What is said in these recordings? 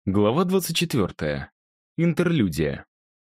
Глава 24. Интерлюдия.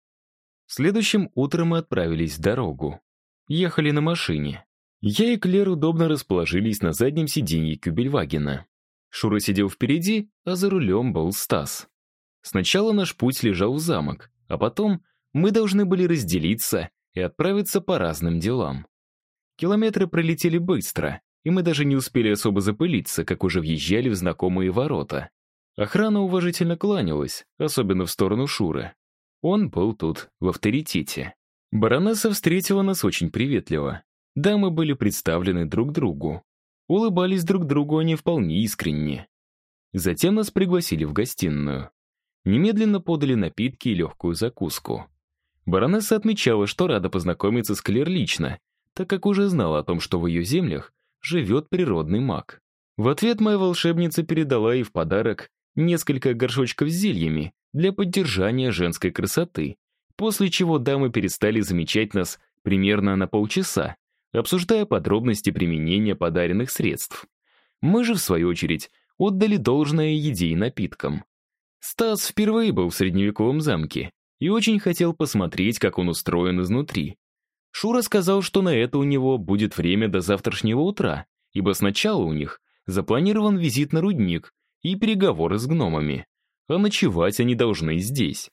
Следующим утром мы отправились в дорогу. Ехали на машине. Я и Клер удобно расположились на заднем сиденье Кюбельвагена. Шура сидел впереди, а за рулем был Стас. Сначала наш путь лежал в замок, а потом мы должны были разделиться и отправиться по разным делам. Километры пролетели быстро, и мы даже не успели особо запылиться, как уже въезжали в знакомые ворота. Охрана уважительно кланялась, особенно в сторону Шуры. Он был тут в авторитете. Баронесса встретила нас очень приветливо. Дамы были представлены друг другу. Улыбались друг другу они вполне искренне. Затем нас пригласили в гостиную. Немедленно подали напитки и легкую закуску. Баронесса отмечала, что рада познакомиться с Клер лично, так как уже знала о том, что в ее землях живет природный маг. В ответ моя волшебница передала ей в подарок несколько горшочков с зельями для поддержания женской красоты, после чего дамы перестали замечать нас примерно на полчаса, обсуждая подробности применения подаренных средств. Мы же, в свою очередь, отдали должное еде и напиткам. Стас впервые был в средневековом замке и очень хотел посмотреть, как он устроен изнутри. Шура сказал, что на это у него будет время до завтрашнего утра, ибо сначала у них запланирован визит на рудник и переговоры с гномами, а ночевать они должны здесь.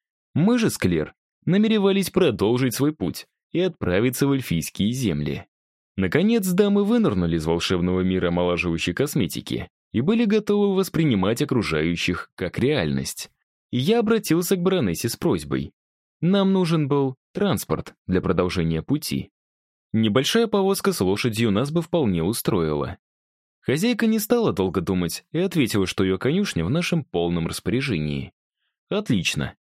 Мы же с Клер намеревались продолжить свой путь и отправиться в эльфийские земли. Наконец, дамы вынырнули из волшебного мира омолаживающей косметики и были готовы воспринимать окружающих как реальность. И я обратился к баронессе с просьбой. Нам нужен был транспорт для продолжения пути. Небольшая повозка с лошадью нас бы вполне устроила. Хозяйка не стала долго думать и ответила, что ее конюшня в нашем полном распоряжении. Отлично.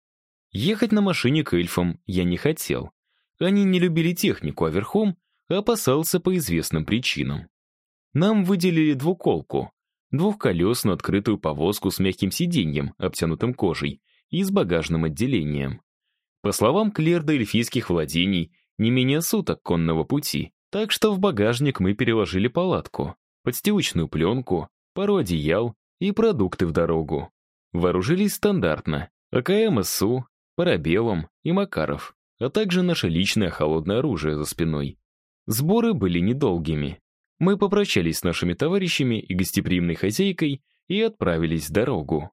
Ехать на машине к эльфам я не хотел. Они не любили технику, а верхом опасался по известным причинам. Нам выделили двуколку, двухколесную открытую повозку с мягким сиденьем, обтянутым кожей, и с багажным отделением. По словам Клер, до эльфийских владений не менее суток конного пути, так что в багажник мы переложили палатку, подстилочную пленку, пару одеял и продукты в дорогу. Вооружились стандартно: АКМ СУ, парабеллум и Макаров, а также наше личное холодное оружие за спиной. Сборы были недолгими. Мы попрощались с нашими товарищами и гостеприимной хозяйкой и отправились в дорогу.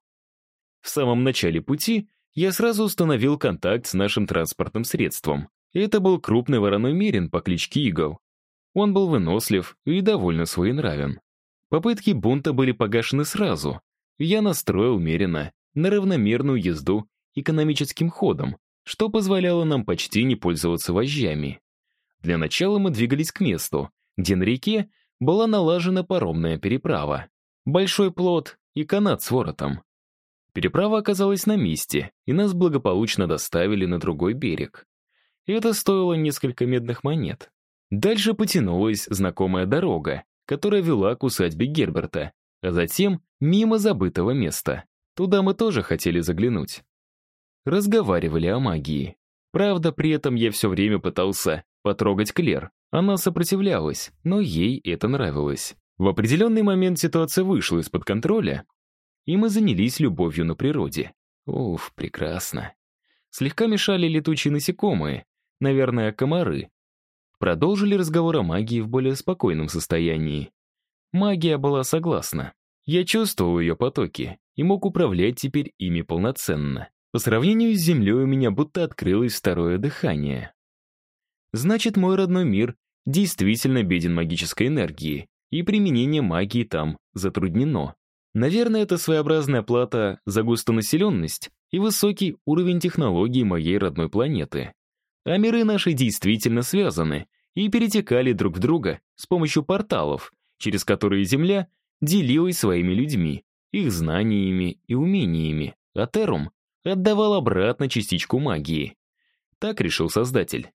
В самом начале пути я сразу установил контакт с нашим транспортным средством. Это был крупный вороной мерин по кличке Игл. Он был вынослив и довольно своенравен. Попытки бунта были погашены сразу. Я настроил мерина на равномерную езду экономическим ходом, что позволяло нам почти не пользоваться вожжами. Для начала мы двигались к месту, где на реке была налажена паромная переправа, большой плот и канат с воротом. Переправа оказалась на месте, и нас благополучно доставили на другой берег. Это стоило несколько медных монет. Дальше потянулась знакомая дорога, которая вела к усадьбе Герберта, а затем мимо забытого места. Туда мы тоже хотели заглянуть. Разговаривали о магии. Правда, при этом я все время пытался потрогать Клер. Она сопротивлялась, но ей это нравилось. В определенный момент ситуация вышла из-под контроля, и мы занялись любовью на природе. Уф, прекрасно. Слегка мешали летучие насекомые, наверное, комары. Продолжили разговор о магии в более спокойном состоянии. Магия была согласна. Я чувствовал ее потоки и мог управлять теперь ими полноценно. По сравнению с Землей у меня будто открылось второе дыхание. Значит, мой родной мир действительно беден магической энергией, и применение магии там затруднено. Наверное, это своеобразная плата за густонаселенность и высокий уровень технологий моей родной планеты. А миры наши действительно связаны и перетекали друг в друга с помощью порталов, через которые Земля делилась своими людьми, их знаниями и умениями, а Террум отдавал обратно частичку магии. Так решил Создатель.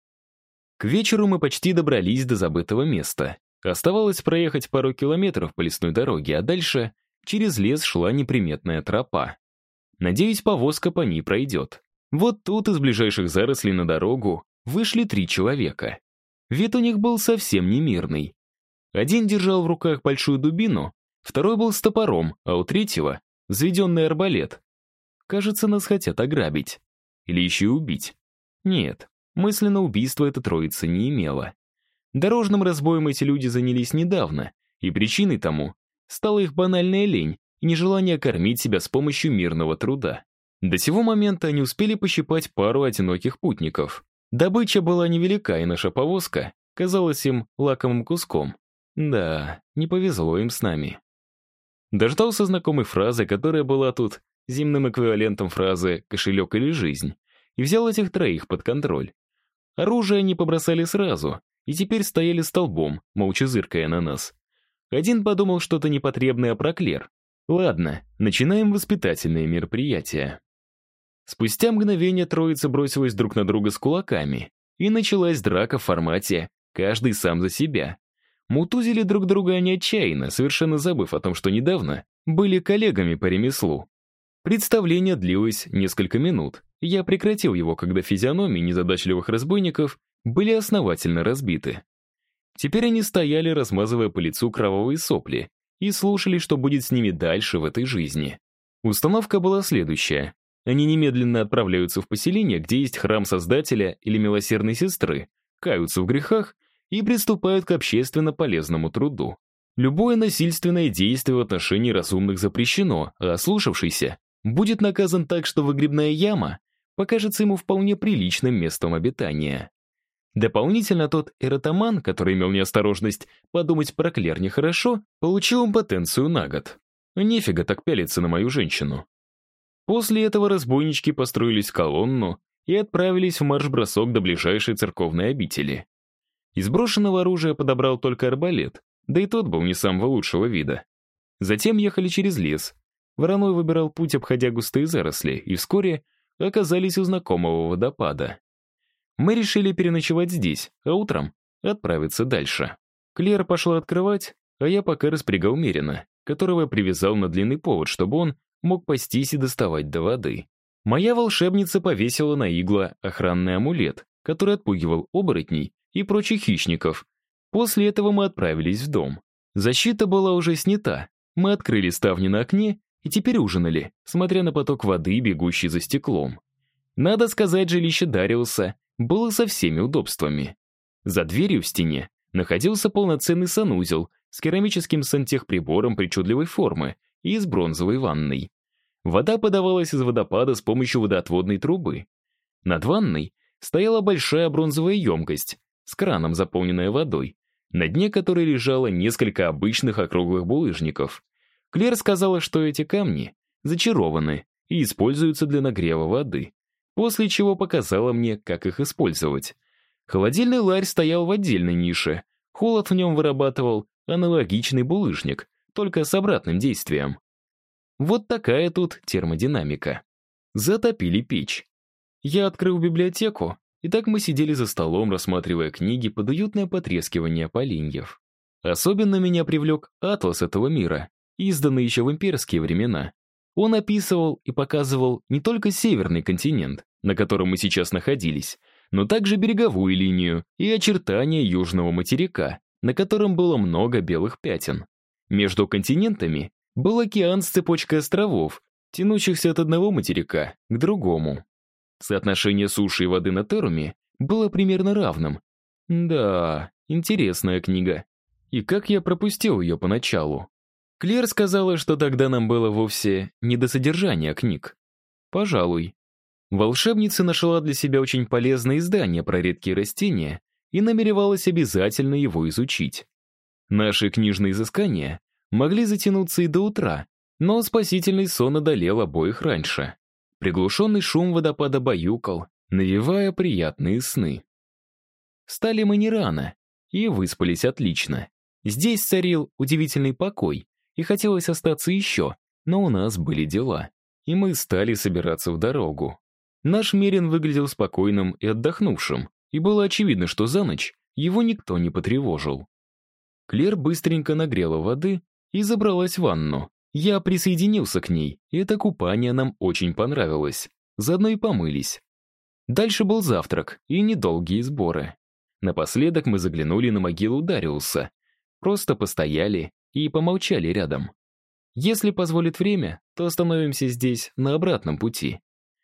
К вечеру мы почти добрались до забытого места. Оставалось проехать пару километров по лесной дороге, а дальше через лес шла неприметная тропа. Надеюсь, повозка по ней пройдет. Вот тут из ближайших зарослей на дорогу вышли 3 человека. Вид у них был совсем не мирный. Один держал в руках большую дубину, второй был с топором, а у третьего взведенный арбалет. Кажется, нас хотят ограбить. Или еще и убить. Нет, мысленно убийство эта троица не имела. Дорожным разбоем эти люди занялись недавно, и причиной тому стала их банальная лень и нежелание кормить себя с помощью мирного труда. До сего момента они успели пощипать пару одиноких путников. Добыча была невелика, и наша повозка казалась им лакомым куском. Да, не повезло им с нами. Дождался знакомой фразы, которая была тут земным эквивалентом фразы «кошелек или жизнь», и взял этих троих под контроль. Оружие они побросали сразу, и теперь стояли столбом, молча зыркая на нас. Один подумал что-то непотребное про Клер. Ладно, начинаем воспитательные мероприятия. Спустя мгновение троица бросилась друг на друга с кулаками, и началась драка в формате «каждый сам за себя». Мутузили друг друга они отчаянно, совершенно забыв о том, что недавно были коллегами по ремеслу. Представление длилось несколько минут, и я прекратил его, когда физиономии незадачливых разбойников были основательно разбиты. Теперь они стояли, размазывая по лицу кровавые сопли, и слушали, что будет с ними дальше в этой жизни. Установка была следующая. Они немедленно отправляются в поселение, где есть храм Создателя или Милосердной Сестры, каются в грехах и приступают к общественно полезному труду. Любое насильственное действие в отношении разумных запрещено, а ослушавшийся будет наказан так, что выгребная яма покажется ему вполне приличным местом обитания. Дополнительно тот эротоман, который имел неосторожность подумать про Клер нехорошо, получил импотенцию на год. Нефига так пялиться на мою женщину. После этого разбойнички построились в колонну и отправились в марш-бросок до ближайшей церковной обители. Из брошенного оружия подобрал только арбалет, да и тот был не самого лучшего вида. Затем ехали через лес. Вороной выбирал путь, обходя густые заросли, и вскоре оказались у знакомого водопада. Мы решили переночевать здесь, а утром отправиться дальше. Клер пошла открывать, а я пока распрягал Мерина, которого я привязал на длинный повод, чтобы он мог пастись и доставать до воды. Моя волшебница повесила на игла охранный амулет, который отпугивал оборотней и прочих хищников. После этого мы отправились в дом. Защита была уже снята. Мы открыли ставни на окне и теперь ужинали, смотря на поток воды, бегущий за стеклом. Надо сказать, жилище Дариуса было со всеми удобствами. За дверью в стене находился полноценный санузел с керамическим сантехприбором причудливой формы и с бронзовой ванной. Вода подавалась из водопада с помощью водоотводной трубы. Над ванной стояла большая бронзовая емкость с краном, заполненная водой, на дне которой лежало несколько обычных округлых булыжников. Клер сказала, что эти камни зачарованы и используются для нагрева воды, после чего показала мне, как их использовать. Холодильный ларь стоял в отдельной нише, холод в нем вырабатывал аналогичный булыжник, только с обратным действием. Вот такая тут термодинамика. Затопили печь. Я открыл библиотеку, и так мы сидели за столом, рассматривая книги под уютное потрескивание поленьев. Особенно меня привлек атлас этого мира, изданный еще в имперские времена. Он описывал и показывал не только северный континент, на котором мы сейчас находились, но также береговую линию и очертания южного материка, на котором было много белых пятен. Между континентами был океан с цепочкой островов, тянущихся от одного материка к другому. Соотношение суши и воды на Теруме было примерно равным. Да, интересная книга. И как я пропустил ее поначалу? Клер сказала, что тогда нам было вовсе не до содержания книг. Пожалуй. Волшебница нашла для себя очень полезное издание про редкие растения и намеревалась обязательно его изучить. Наши книжные изыскания могли затянуться и до утра, но спасительный сон одолел обоих раньше. Приглушенный шум водопада баюкал, навевая приятные сны. Встали мы не рано и выспались отлично. Здесь царил удивительный покой, и хотелось остаться еще, но у нас были дела, и мы стали собираться в дорогу. Наш Мерин выглядел спокойным и отдохнувшим, и было очевидно, что за ночь его никто не потревожил. Клер быстренько нагрела воды и забралась в ванну. Я присоединился к ней, и это купание нам очень понравилось. Заодно и помылись. Дальше был завтрак и недолгие сборы. Напоследок мы заглянули на могилу Дариуса. Просто постояли и помолчали рядом. Если позволит время, то остановимся здесь на обратном пути.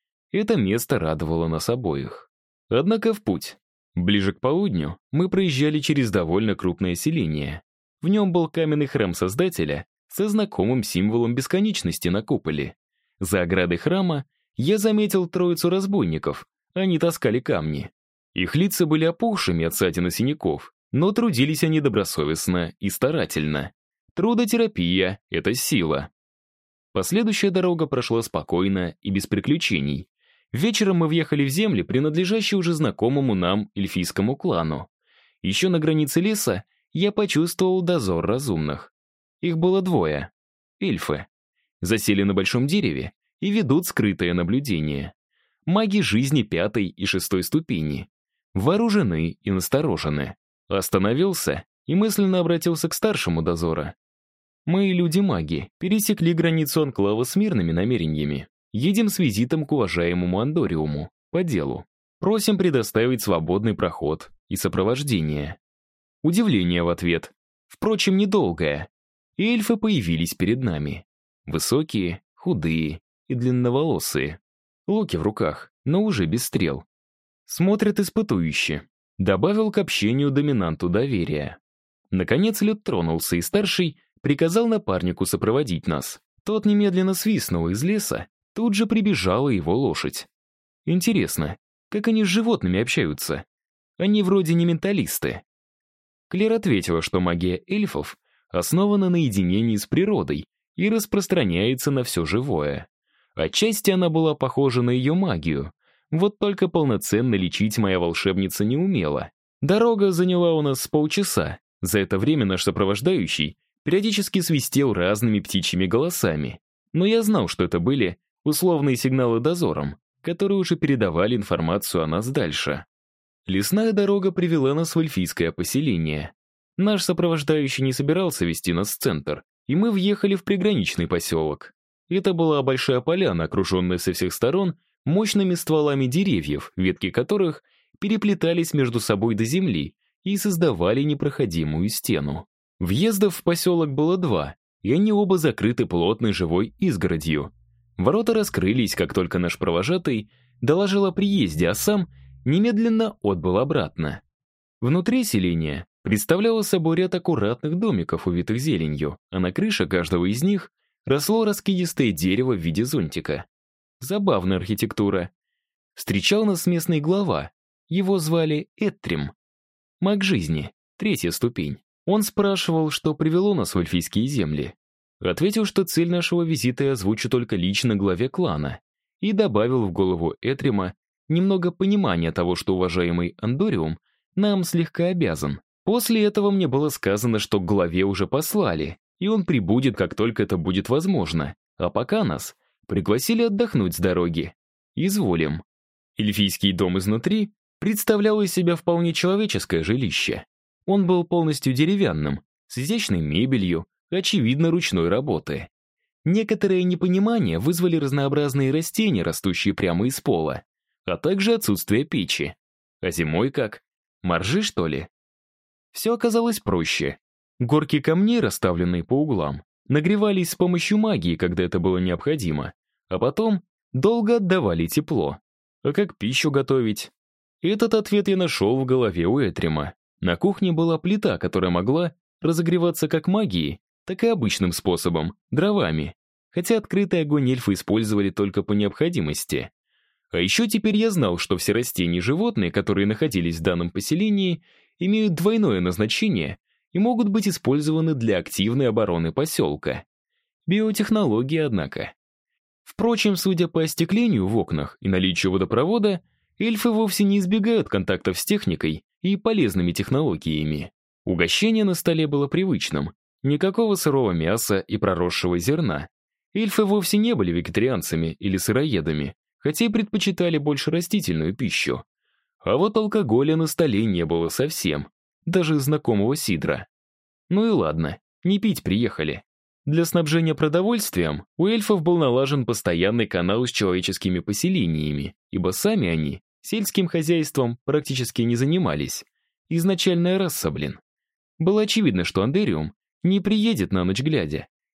Это место радовало нас обоих. Однако в путь. Ближе к полудню мы проезжали через довольно крупное селение. В нем был каменный храм Создателя со знакомым символом бесконечности на куполе. За оградой храма я заметил троицу разбойников. Они таскали камни. Их лица были опухшими от ссадин и синяков, но трудились они добросовестно и старательно. Трудотерапия — это сила. Последующая дорога прошла спокойно и без приключений. Вечером мы въехали в земли, принадлежащие уже знакомому нам эльфийскому клану. Еще на границе леса я почувствовал дозор разумных. Их было двое. Эльфы. Засели на большом дереве и ведут скрытое наблюдение. Маги жизни 5-й и 6-й ступени. Вооружены и насторожены. Остановился и мысленно обратился к старшему дозора. Мы, люди-маги, пересекли границу анклава с мирными намерениями. Едем с визитом к уважаемому Андориуму, по делу. Просим предоставить свободный проход и сопровождение. Удивление в ответ. Впрочем, недолгое. Эльфы появились перед нами. Высокие, худые и длинноволосые. Луки в руках, но уже без стрел. Смотрят испытующе. Добавил к общению доминанту доверия. Наконец лед тронулся, и старший приказал напарнику сопроводить нас. Тот немедленно свистнул из леса, тут же прибежала его лошадь. Интересно, как они с животными общаются? Они вроде не менталисты. Клер ответила, что магия эльфов основана на единении с природой и распространяется на все живое. Отчасти она была похожа на ее магию, вот только полноценно лечить моя волшебница не умела. Дорога заняла у нас полчаса. За это время наш сопровождающий периодически свистел разными птичьими голосами. Но я знал, что это были условные сигналы дозором, которые уже передавали информацию о нас дальше. Лесная дорога привела нас в эльфийское поселение. Наш сопровождающий не собирался вести нас в центр, и мы въехали в приграничный поселок. Это была большая поляна, окруженная со всех сторон мощными стволами деревьев, ветки которых переплетались между собой до земли и создавали непроходимую стену. Въездов в поселок было 2, и они оба закрыты плотной живой изгородью. Ворота раскрылись, как только наш провожатый доложил о приезде, а сам немедленно отбыл обратно. Внутри селения представляло собой ряд аккуратных домиков, увитых зеленью, а на крыше каждого из них росло раскидистое дерево в виде зонтика. Забавная архитектура. Встречал нас местный глава. Его звали Эттрим. Маг жизни, 3-я ступень. Он спрашивал, что привело нас в эльфийские земли. Ответил, что цель нашего визита я озвучу только лично главе клана. И добавил в голову Этрима немного понимания того, что уважаемый Андориум нам слегка обязан. После этого мне было сказано, что к главе уже послали, и он прибудет, как только это будет возможно. А пока нас пригласили отдохнуть с дороги. Изволим. Эльфийский дом изнутри представлял из себя вполне человеческое жилище. Он был полностью деревянным, с изящной мебелью, очевидно, ручной работы. Некоторое непонимание вызвали разнообразные растения, растущие прямо из пола, а также отсутствие печи. А зимой как? Моржи, что ли? Все оказалось проще. Горки камней, расставленные по углам, нагревались с помощью магии, когда это было необходимо, а потом долго отдавали тепло. А как пищу готовить? Этот ответ я нашел в голове у Этрима. На кухне была плита, которая могла разогреваться как магией, так и обычным способом, дровами, хотя открытый огонь эльфы использовали только по необходимости. А еще теперь я знал, что все растения и животные, которые находились в данном поселении, имеют двойное назначение и могут быть использованы для активной обороны поселка. Биотехнологии, однако. Впрочем, судя по остеклению в окнах и наличию водопровода, эльфы вовсе не избегают контактов с техникой и полезными технологиями. Угощение на столе было привычным. Никакого сырого мяса и проросшего зерна. Эльфы вовсе не были вегетарианцами или сыроедами, хотя и предпочитали больше растительную пищу. А вот алкоголя на столе не было совсем, даже знакомого сидра. Ну и ладно, не пить приехали. Для снабжения продовольствием у эльфов был налажен постоянный канал с человеческими поселениями, ибо сами они сельским хозяйством практически не занимались. Изначальная раса, блин. Было очевидно, что Андериум не приедет на ночь глядя,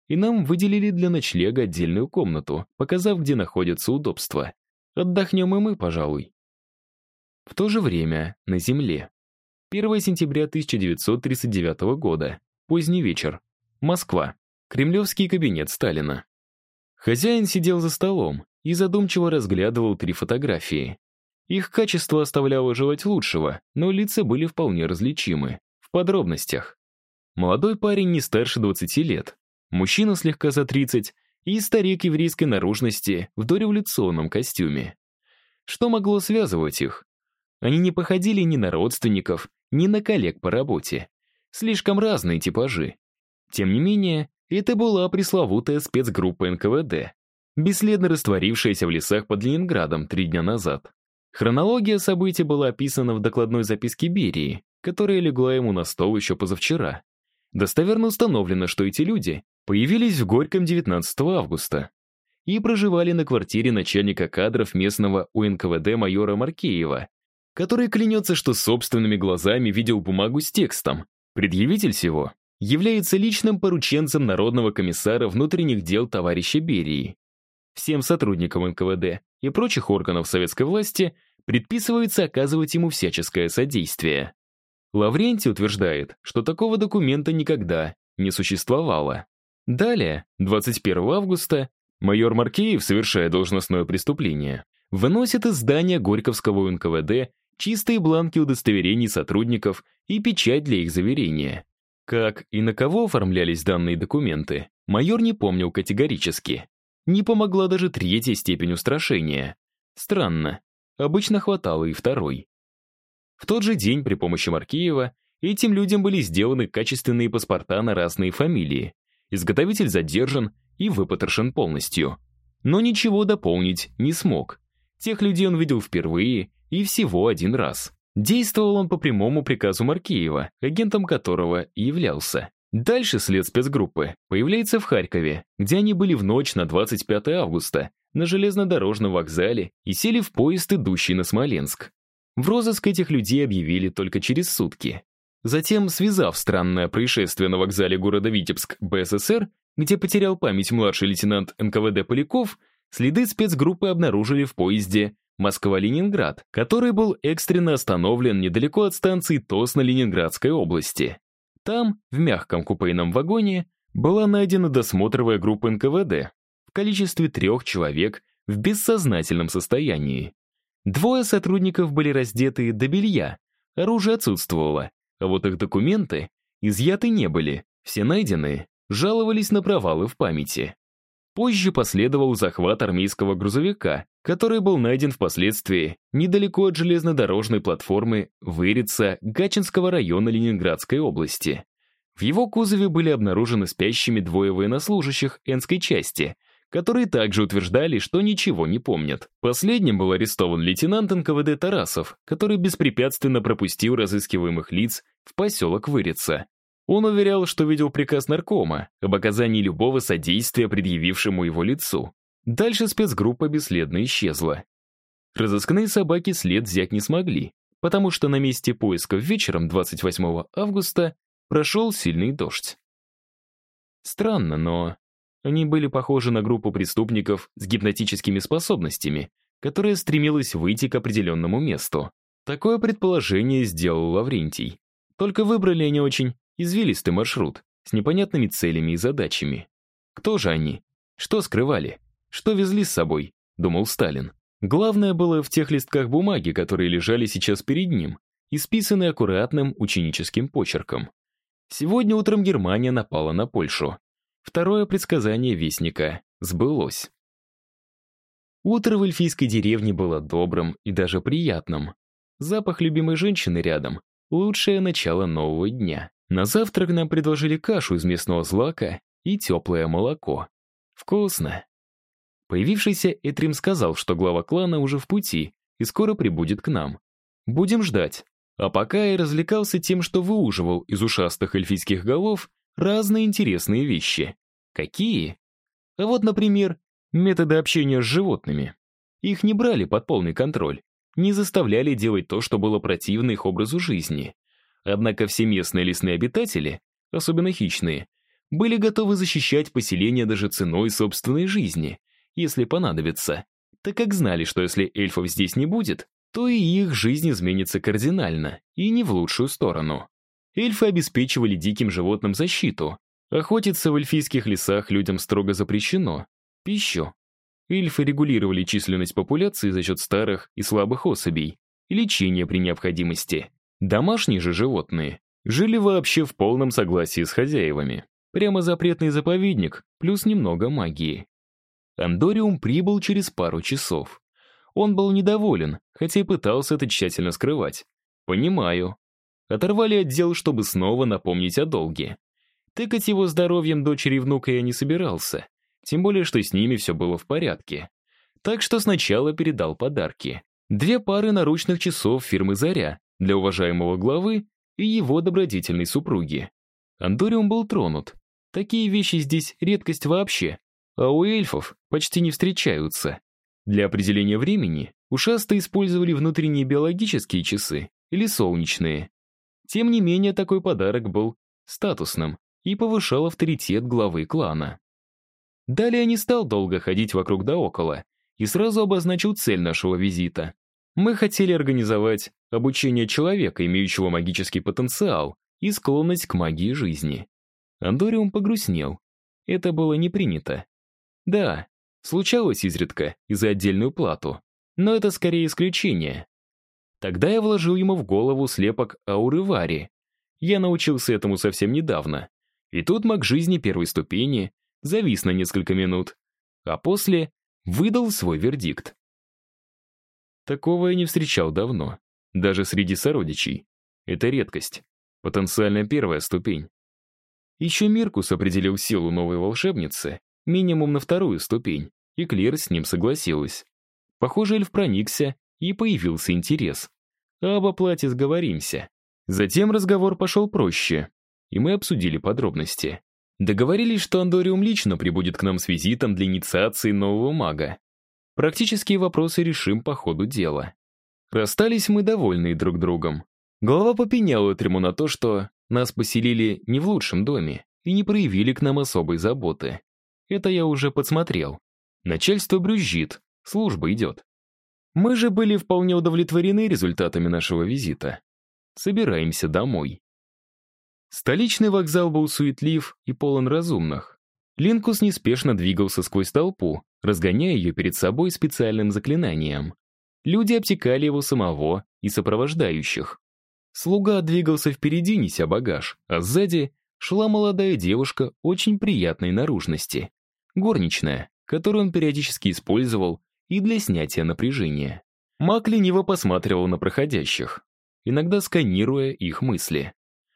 и нам выделили для ночлега отдельную комнату, показав, где находятся удобства. Отдохнем и мы, пожалуй. В то же время на Земле. 1 сентября 1939 года. Поздний вечер. Москва. Кремлевский кабинет Сталина. Хозяин сидел за столом и задумчиво разглядывал 3 фотографии. Их качество оставляло желать лучшего, но лица были вполне различимы. В подробностях. Молодой парень не старше 20 лет. Мужчина слегка за 30 и старик еврейской наружности в дореволюционном костюме. Что могло связывать их? Они не походили ни на родственников, ни на коллег по работе. Слишком разные типажи. Тем не менее, это была пресловутая спецгруппа НКВД, бесследно растворившаяся в лесах под Ленинградом 3 дня назад. Хронология событий была описана в докладной записке Берии, которая легла ему на стол еще позавчера. Достоверно установлено, что эти люди появились в Горьком 19 августа и проживали на квартире начальника кадров местного УНКВД майора Маркеева, который клянется, что собственными глазами видел бумагу с текстом. Предъявитель сего является личным порученцем Народного комиссара внутренних дел товарища Берии. Всем сотрудникам НКВД и прочих органов советской власти предписывается оказывать ему всяческое содействие. Лаврентий утверждает, что такого документа никогда не существовало. Далее, 21 августа, майор Маркеев, совершая должностное преступление, выносит из здания Горьковского УНКВД чистые бланки удостоверений сотрудников и печать для их заверения. Как и на кого оформлялись данные документы, майор не помнил категорически. Не помогла даже 3-я степень устрашения. Странно, обычно хватало и 2-й. В тот же день при помощи Маркеева этим людям были сделаны качественные паспорта на разные фамилии. Изготовитель задержан и выпотрошен полностью. Но ничего дополнить не смог. Тех людей он видел впервые и всего 1 раз. Действовал он по прямому приказу Маркеева, агентом которого и являлся. Дальше след спецгруппы появляется в Харькове, где они были в ночь на 25 августа на железнодорожном вокзале и сели в поезд, идущий на Смоленск. В розыск этих людей объявили только через сутки. Затем, связав странное происшествие на вокзале города Витебск БССР, где потерял память младший лейтенант НКВД Поляков, следы спецгруппы обнаружили в поезде Москва-Ленинград, который был экстренно остановлен недалеко от станции Тосна Ленинградской области. Там, в мягком купейном вагоне, была найдена досмотровая группа НКВД в количестве 3 человек в бессознательном состоянии. 2 сотрудников были раздеты до белья, оружие отсутствовало, а вот их документы изъяты не были, все найденные жаловались на провалы в памяти. Позже последовал захват армейского грузовика, который был найден впоследствии недалеко от железнодорожной платформы Вырица Гатчинского района Ленинградской области. В его кузове были обнаружены спящими 2 военнослужащих Энской части, которые также утверждали, что ничего не помнят. Последним был арестован лейтенант НКВД Тарасов, который беспрепятственно пропустил разыскиваемых лиц в поселок Вырица. Он уверял, что видел приказ наркома об оказании любого содействия предъявившему его лицу. Дальше спецгруппа бесследно исчезла. Разыскные собаки след взять не смогли, потому что на месте поисков вечером 28 августа прошел сильный дождь. Странно, но они были похожи на группу преступников с гипнотическими способностями, которая стремилась выйти к определенному месту. Такое предположение сделал Лаврентий. Только выбрали они очень извилистый маршрут с непонятными целями и задачами. Кто же они? Что скрывали? Что везли с собой? Думал Сталин. Главное было в тех листках бумаги, которые лежали сейчас перед ним, исписаны аккуратным ученическим почерком. Сегодня утром Германия напала на Польшу. 2-е предсказание Вестника сбылось. Утро в эльфийской деревне было добрым и даже приятным. Запах любимой женщины рядом — лучшее начало нового дня. На завтрак нам предложили кашу из местного злака и теплое молоко. Вкусно. Появившийся Этрим сказал, что глава клана уже в пути и скоро прибудет к нам. Будем ждать. А пока я развлекался тем, что выуживал из ушастых эльфийских голов разные интересные вещи. Какие? А вот, например, методы общения с животными. Их не брали под полный контроль, не заставляли делать то, что было противно их образу жизни. Однако все местные лесные обитатели, особенно хищные, были готовы защищать поселение даже ценой собственной жизни, если понадобится, так как знали, что если эльфов здесь не будет, то и их жизнь изменится кардинально, и не в лучшую сторону. Эльфы обеспечивали диким животным защиту. Охотиться в эльфийских лесах людям строго запрещено. Пищу. Эльфы регулировали численность популяции за счет старых и слабых особей, и лечение при необходимости. Домашние же животные жили вообще в полном согласии с хозяевами. Прямо запретный заповедник, плюс немного магии. Андориум прибыл через пару часов. Он был недоволен, хотя и пытался это тщательно скрывать. Понимаю. Оторвали отдел, чтобы снова напомнить о долге. Тыкать его здоровьем дочери и внука я не собирался, тем более, что с ними все было в порядке. Так что сначала передал подарки. 2 пары наручных часов фирмы «Заря» для уважаемого главы и его добродетельной супруги. Андориум был тронут. Такие вещи здесь редкость вообще, а у эльфов почти не встречаются. Для определения времени ушастые использовали внутренние биологические часы или солнечные. Тем не менее, такой подарок был статусным и повышал авторитет главы клана. Далее не стал долго ходить вокруг да около и сразу обозначил цель нашего визита. Мы хотели организовать обучение человека, имеющего магический потенциал и склонность к магии жизни. Андориум погрустнел. Это было не принято. Да, случалось изредка и за отдельную плату, но это скорее исключение. Тогда я вложил ему в голову слепок ауры Вари. Я научился этому совсем недавно. И тут маг жизни первой ступени завис на несколько минут, а после выдал свой вердикт. Такого я не встречал давно, даже среди сородичей. Это редкость, потенциально первая ступень. Еще Миркус определил силу новой волшебницы минимум на 2-ю ступень, и Клер с ним согласилась. Похоже, эльф проникся, и появился интерес. Об оплате сговоримся. Затем разговор пошел проще, и мы обсудили подробности. Договорились, что Андориум лично прибудет к нам с визитом для инициации нового мага. Практические вопросы решим по ходу дела. Расстались мы довольны друг другом. Глава попенял Этрему на то, что нас поселили не в лучшем доме и не проявили к нам особой заботы. Это я уже подсмотрел. Начальство брюзжит, служба идет. Мы же были вполне удовлетворены результатами нашего визита. Собираемся домой. Столичный вокзал был суетлив и полон разумных. Линкус неспешно двигался сквозь толпу, разгоняя ее перед собой специальным заклинанием. Люди обтекали его самого и сопровождающих. Слуга двигался впереди, неся багаж, а сзади шла молодая девушка очень приятной наружности. Горничная, которую он периодически использовал и для снятия напряжения. Маг лениво посматривал на проходящих, иногда сканируя их мысли.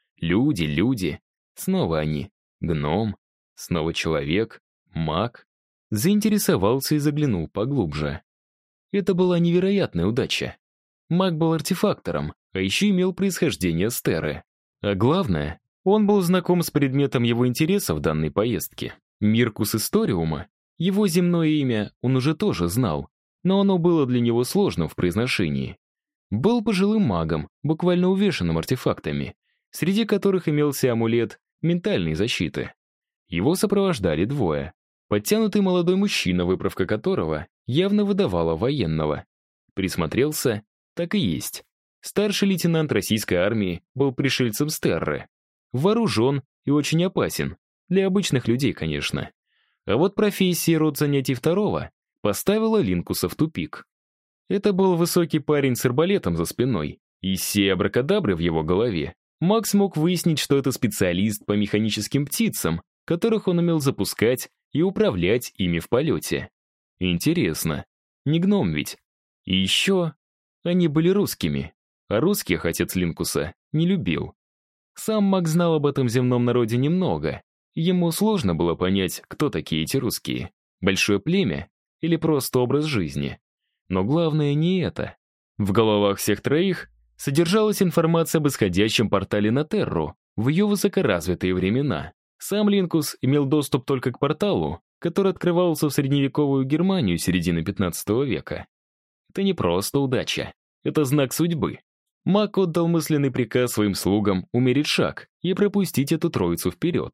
Люди, снова они. Гном, снова человек, маг. Заинтересовался и заглянул поглубже. Это была невероятная удача. Маг был артефактором, а еще имел происхождение с Терры. А главное, он был знаком с предметом его интереса в данной поездке. Миркус Историума, его земное имя он уже тоже знал, но оно было для него сложным в произношении. Был пожилым магом, буквально увешанным артефактами, среди которых имелся амулет ментальной защиты. Его сопровождали 2. Подтянутый молодой мужчина, выправка которого явно выдавала военного. Присмотрелся, так и есть. Старший лейтенант российской армии был пришельцем с Терры. Вооружен и очень опасен. Для обычных людей, конечно. А вот профессия и род занятий 2 поставила Линкуса в тупик. Это был высокий парень с арбалетом за спиной. Из сей абракадабры в его голове Макс мог выяснить, что это специалист по механическим птицам, которых он умел запускать и управлять ими в полете. Интересно, не гном ведь? И еще они были русскими, а русских отец Линкуса не любил. Сам Макс знал об этом земном народе немного. Ему сложно было понять, кто такие эти русские. Большое племя или просто образ жизни. Но главное не это. В головах всех 3 содержалась информация об исходящем портале на Терру в ее высокоразвитые времена. Сам Линкус имел доступ только к порталу, который открывался в средневековую Германию середины 15 века. Это не просто удача, это знак судьбы. Маг отдал мысленный приказ своим слугам умерить шаг и пропустить эту троицу вперед.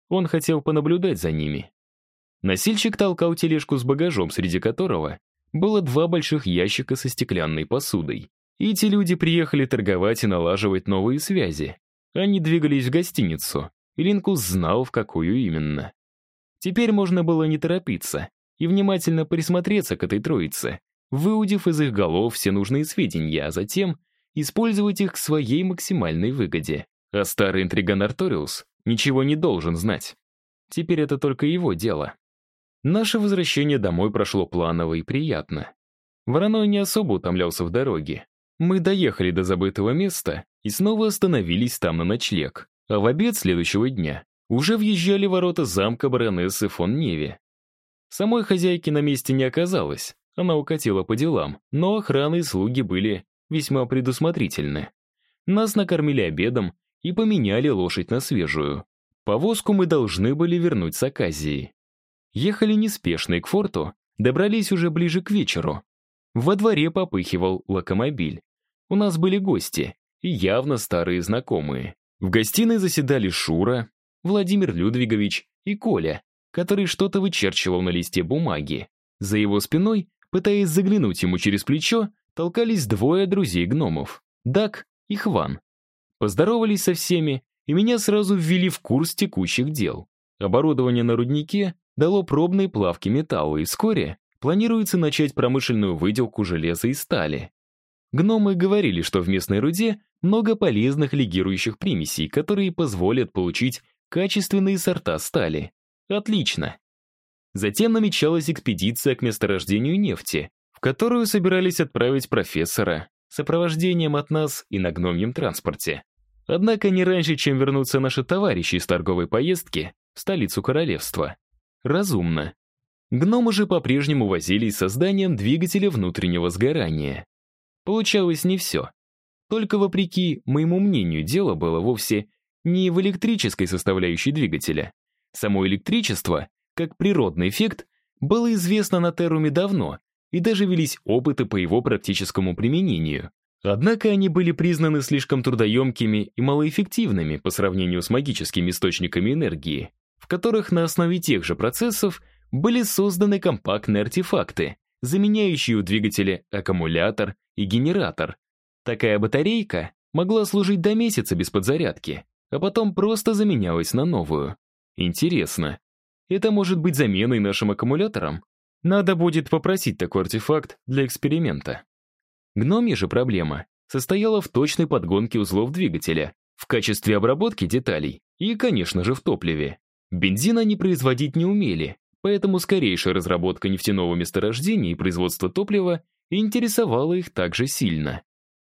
Он хотел понаблюдать за ними. Носильщик толкал тележку с багажом, среди которого было 2 больших ящика со стеклянной посудой. Эти люди приехали торговать и налаживать новые связи. Они двигались в гостиницу, и Линкус знал, в какую именно. Теперь можно было не торопиться и внимательно присмотреться к этой троице, выудив из их голов все нужные сведения, а затем использовать их к своей максимальной выгоде. А старый интриган Арториус ничего не должен знать. Теперь это только его дело. Наше возвращение домой прошло планово и приятно. Вороной не особо утомлялся в дороге. Мы доехали до забытого места и снова остановились там на ночлег. А в обед следующего дня уже въезжали в ворота замка баронессы фон Неве. Самой хозяйки на месте не оказалось, она укатила по делам, но охрана и слуги были весьма предусмотрительны. Нас накормили обедом и поменяли лошадь на свежую. Повозку мы должны были вернуть с Аказии. Ехали неспешно и к форту добрались уже ближе к вечеру. Во дворе попыхивал локомобиль. У нас были гости, и явно старые знакомые. В гостиной заседали Шура, Владимир Людвигович и Коля, который что-то вычерчивал на листе бумаги. За его спиной, пытаясь заглянуть ему через плечо, толкались 2 друзей гномов — Дак и Хван. Поздоровались со всеми, и меня сразу ввели в курс текущих дел. Оборудование на руднике дало пробные плавки металла, и вскоре планируется начать промышленную выделку железа и стали. Гномы говорили, что в местной руде много полезных легирующих примесей, которые позволят получить качественные сорта стали. Отлично. Затем намечалась экспедиция к месторождению нефти, в которую собирались отправить профессора с сопровождением от нас и на гномьем транспорте. Однако не раньше, чем вернутся наши товарищи из торговой поездки в столицу королевства. Разумно. Гномы же по-прежнему возились с созданием двигателя внутреннего сгорания. Получалось не все. Только вопреки моему мнению, дело было вовсе не в электрической составляющей двигателя. Само электричество, как природный эффект, было известно на Терруме давно, и даже велись опыты по его практическому применению. Однако они были признаны слишком трудоемкими и малоэффективными по сравнению с магическими источниками энергии, в которых на основе тех же процессов были созданы компактные артефакты, заменяющие у двигателя аккумулятор и генератор. Такая батарейка могла служить до месяца без подзарядки, а потом просто заменялась на новую. Интересно, это может быть заменой нашим аккумуляторам? Надо будет попросить такой артефакт для эксперимента. Гномья же проблема состояла в точной подгонке узлов двигателя, в качестве обработки деталей и, конечно же, в топливе. Бензин они производить не умели, поэтому скорейшая разработка нефтяного месторождения и производство топлива интересовала их также сильно.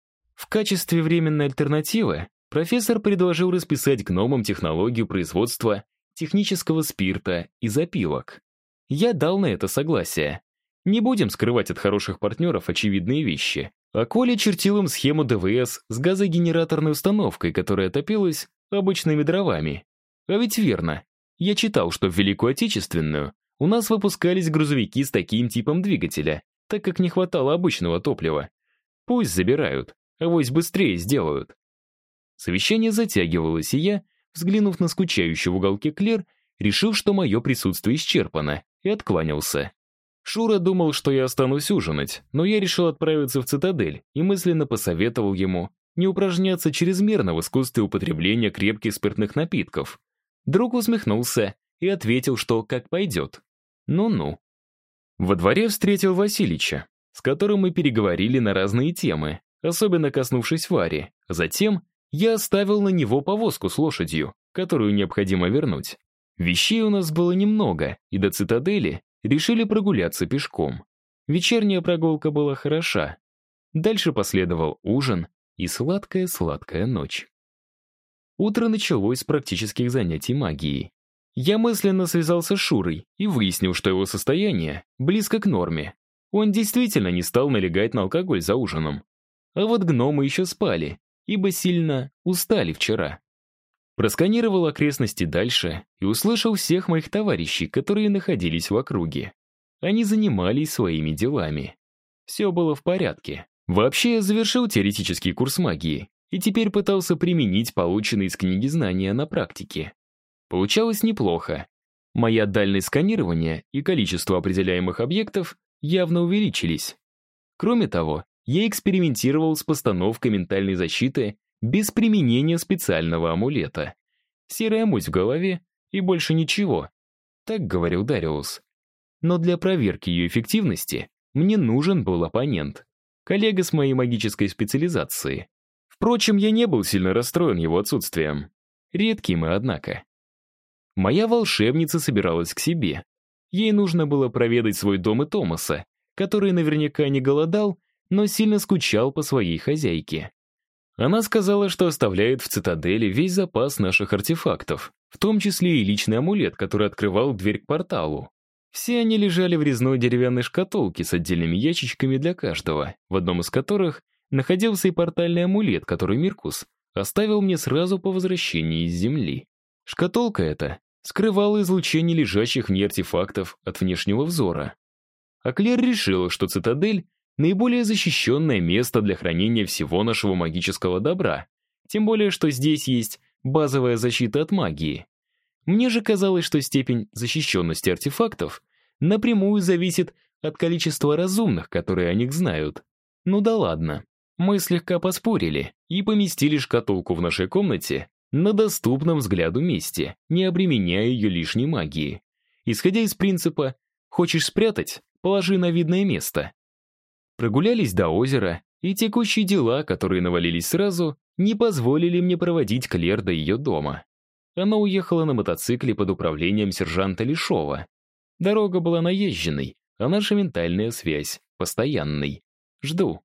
В качестве временной альтернативы профессор предложил расписать гномам технологию производства технического спирта из опилок. Я дал на это согласие. Не будем скрывать от хороших партнеров очевидные вещи. А Коля чертил им схему ДВС с газогенераторной установкой, которая топилась обычными дровами. А ведь верно. Я читал, что в Великую Отечественную у нас выпускались грузовики с таким типом двигателя, так как не хватало обычного топлива. Пусть забирают, авось быстрее сделают. Совещание затягивалось, и я, взглянув на скучающую в уголке Клер, решил, что мое присутствие исчерпано, и откланялся. Шура думал, что я останусь ужинать, но я решил отправиться в цитадель и мысленно посоветовал ему не упражняться чрезмерно в искусстве употребления крепких спиртных напитков. Друг усмехнулся и ответил, что как пойдет. Ну-ну. Во дворе встретил Василича, с которым мы переговорили на разные темы, особенно коснувшись Вари. Затем я оставил на него повозку с лошадью, которую необходимо вернуть. Вещей у нас было немного, и до цитадели решили прогуляться пешком. Вечерняя прогулка была хороша. Дальше последовал ужин и сладкая-сладкая ночь. Утро началось с практических занятий магией. Я мысленно связался с Шурой и выяснил, что его состояние близко к норме. Он действительно не стал налегать на алкоголь за ужином. А вот гномы еще спали, ибо сильно устали вчера. Просканировал окрестности дальше и услышал всех моих товарищей, которые находились в округе. Они занимались своими делами. Все было в порядке. Вообще, я завершил теоретический курс магии и теперь пытался применить полученные из книги знания на практике. Получалось неплохо. Моя дальность сканирования и количество определяемых объектов явно увеличились. Кроме того, я экспериментировал с постановкой ментальной защиты без применения специального амулета. Серая муть в голове и больше ничего, так говорил Дариус. Но для проверки ее эффективности мне нужен был оппонент, коллега с моей магической специализацией. Впрочем, я не был сильно расстроен его отсутствием. Редкий мы, однако. Моя волшебница собиралась к себе. Ей нужно было проведать свой дом и Томаса, который наверняка не голодал, но сильно скучал по своей хозяйке. Она сказала, что оставляет в цитадели весь запас наших артефактов, в том числе и личный амулет, который открывал дверь к порталу. Все они лежали в резной деревянной шкатулке с отдельными ящичками для каждого, в одном из которых находился и портальный амулет, который Миркус оставил мне сразу по возвращении из Земли. Шкатулка эта скрывала излучение лежащих в ней артефактов от внешнего взора. А Клер решила, что цитадель — наиболее защищенное место для хранения всего нашего магического добра, тем более, что здесь есть базовая защита от магии. Мне же казалось, что степень защищенности артефактов напрямую зависит от количества разумных, которые о них знают. Ну да ладно. Мы слегка поспорили и поместили шкатулку в нашей комнате на доступном взгляду месте, не обременяя ее лишней магией. Исходя из принципа «хочешь спрятать? Положи на видное место». Прогулялись до озера, и текущие дела, которые навалились сразу, не позволили мне проводить Клер до ее дома. Она уехала на мотоцикле под управлением сержанта Лешова. Дорога была наезженной, а наша ментальная связь — постоянной. Жду.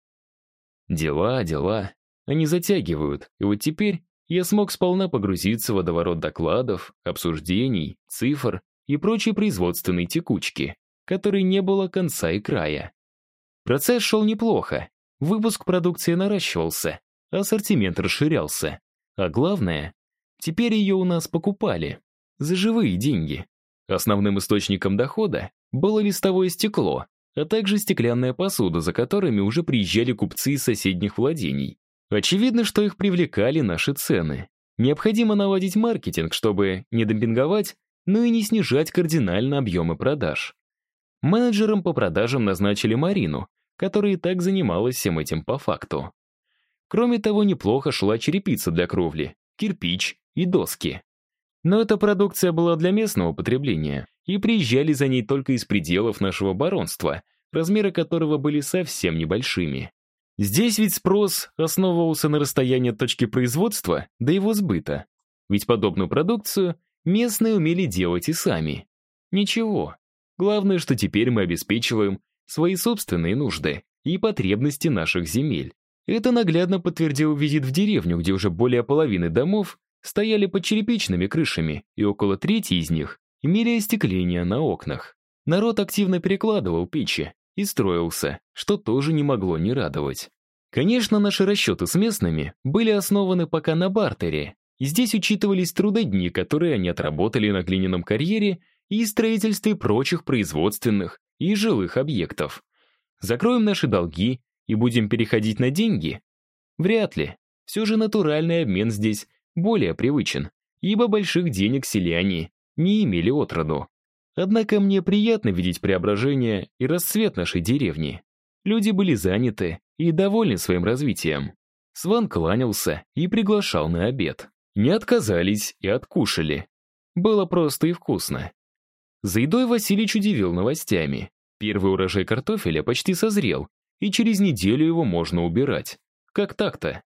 Дела, они затягивают, и вот теперь я смог сполна погрузиться в водоворот докладов, обсуждений, цифр и прочей производственной текучки, которой не было конца и края. Процесс шел неплохо, выпуск продукции наращивался, ассортимент расширялся. А главное, теперь ее у нас покупали. За живые деньги. Основным источником дохода было листовое стекло, а также стеклянная посуда, за которыми уже приезжали купцы из соседних владений. Очевидно, что их привлекали наши цены. Необходимо наладить маркетинг, чтобы не демпинговать, но и не снижать кардинально объемы продаж. Менеджером по продажам назначили Марину, которая и так занималась всем этим по факту. Кроме того, неплохо шла черепица для кровли, кирпич и доски. Но эта продукция была для местного потребления, и приезжали за ней только из пределов нашего баронства, размеры которого были совсем небольшими. Здесь ведь спрос основывался на расстоянии от точки производства до его сбыта. Ведь подобную продукцию местные умели делать и сами. Ничего. Главное, что теперь мы обеспечиваем свои собственные нужды и потребности наших земель. Это наглядно подтвердил визит в деревню, где уже более половины домов стояли под черепичными крышами, и около трети из них имели остекление на окнах. Народ активно перекладывал печи и строился, что тоже не могло не радовать. Конечно, наши расчеты с местными были основаны пока на бартере, и здесь учитывались трудодни, которые они отработали на глиняном карьере и строительстве прочих производственных и жилых объектов. Закроем наши долги и будем переходить на деньги? Вряд ли. Все же натуральный обмен здесь более привычен, ибо больших денег селяне не имели отроду. Однако мне приятно видеть преображение и расцвет нашей деревни. Люди были заняты и довольны своим развитием. Сван кланялся и приглашал на обед. Не отказались и откушали. Было просто и вкусно. За едой Василич удивил новостями. Первый урожай картофеля почти созрел, и через неделю его можно убирать. Как так-то?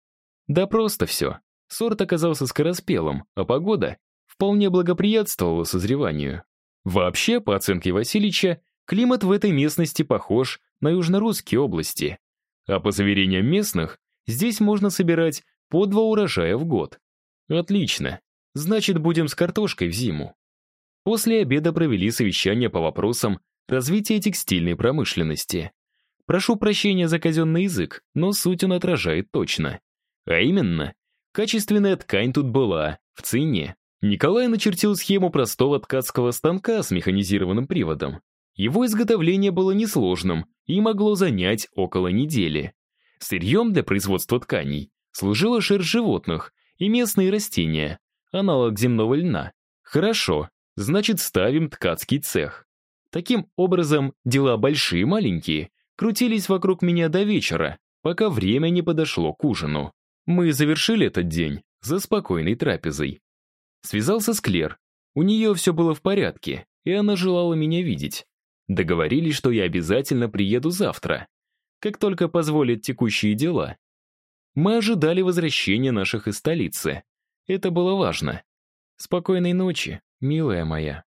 Да просто все. Сорт оказался скороспелым, а погода вполне благоприятствовала созреванию. Вообще, по оценке Василича, климат в этой местности похож на южнорусские области. А по заверениям местных, здесь можно собирать по 2 урожая в год. Отлично. Значит, будем с картошкой в зиму. После обеда провели совещание по вопросам развития текстильной промышленности. Прошу прощения за казенный язык, но суть он отражает точно. А именно, качественная ткань тут была, в цене. Николай начертил схему простого ткацкого станка с механизированным приводом. Его изготовление было несложным и могло занять около недели. Сырьем для производства тканей служила шерсть животных и местные растения, аналог земного льна. Хорошо, значит, ставим ткацкий цех. Таким образом, дела большие и маленькие крутились вокруг меня до вечера, пока время не подошло к ужину. Мы завершили этот день за спокойной трапезой. Связался с Клер. У нее все было в порядке, и она желала меня видеть. Договорились, что я обязательно приеду завтра, как только позволят текущие дела. Мы ожидали возвращения наших из столицы. Это было важно. Спокойной ночи, милая моя.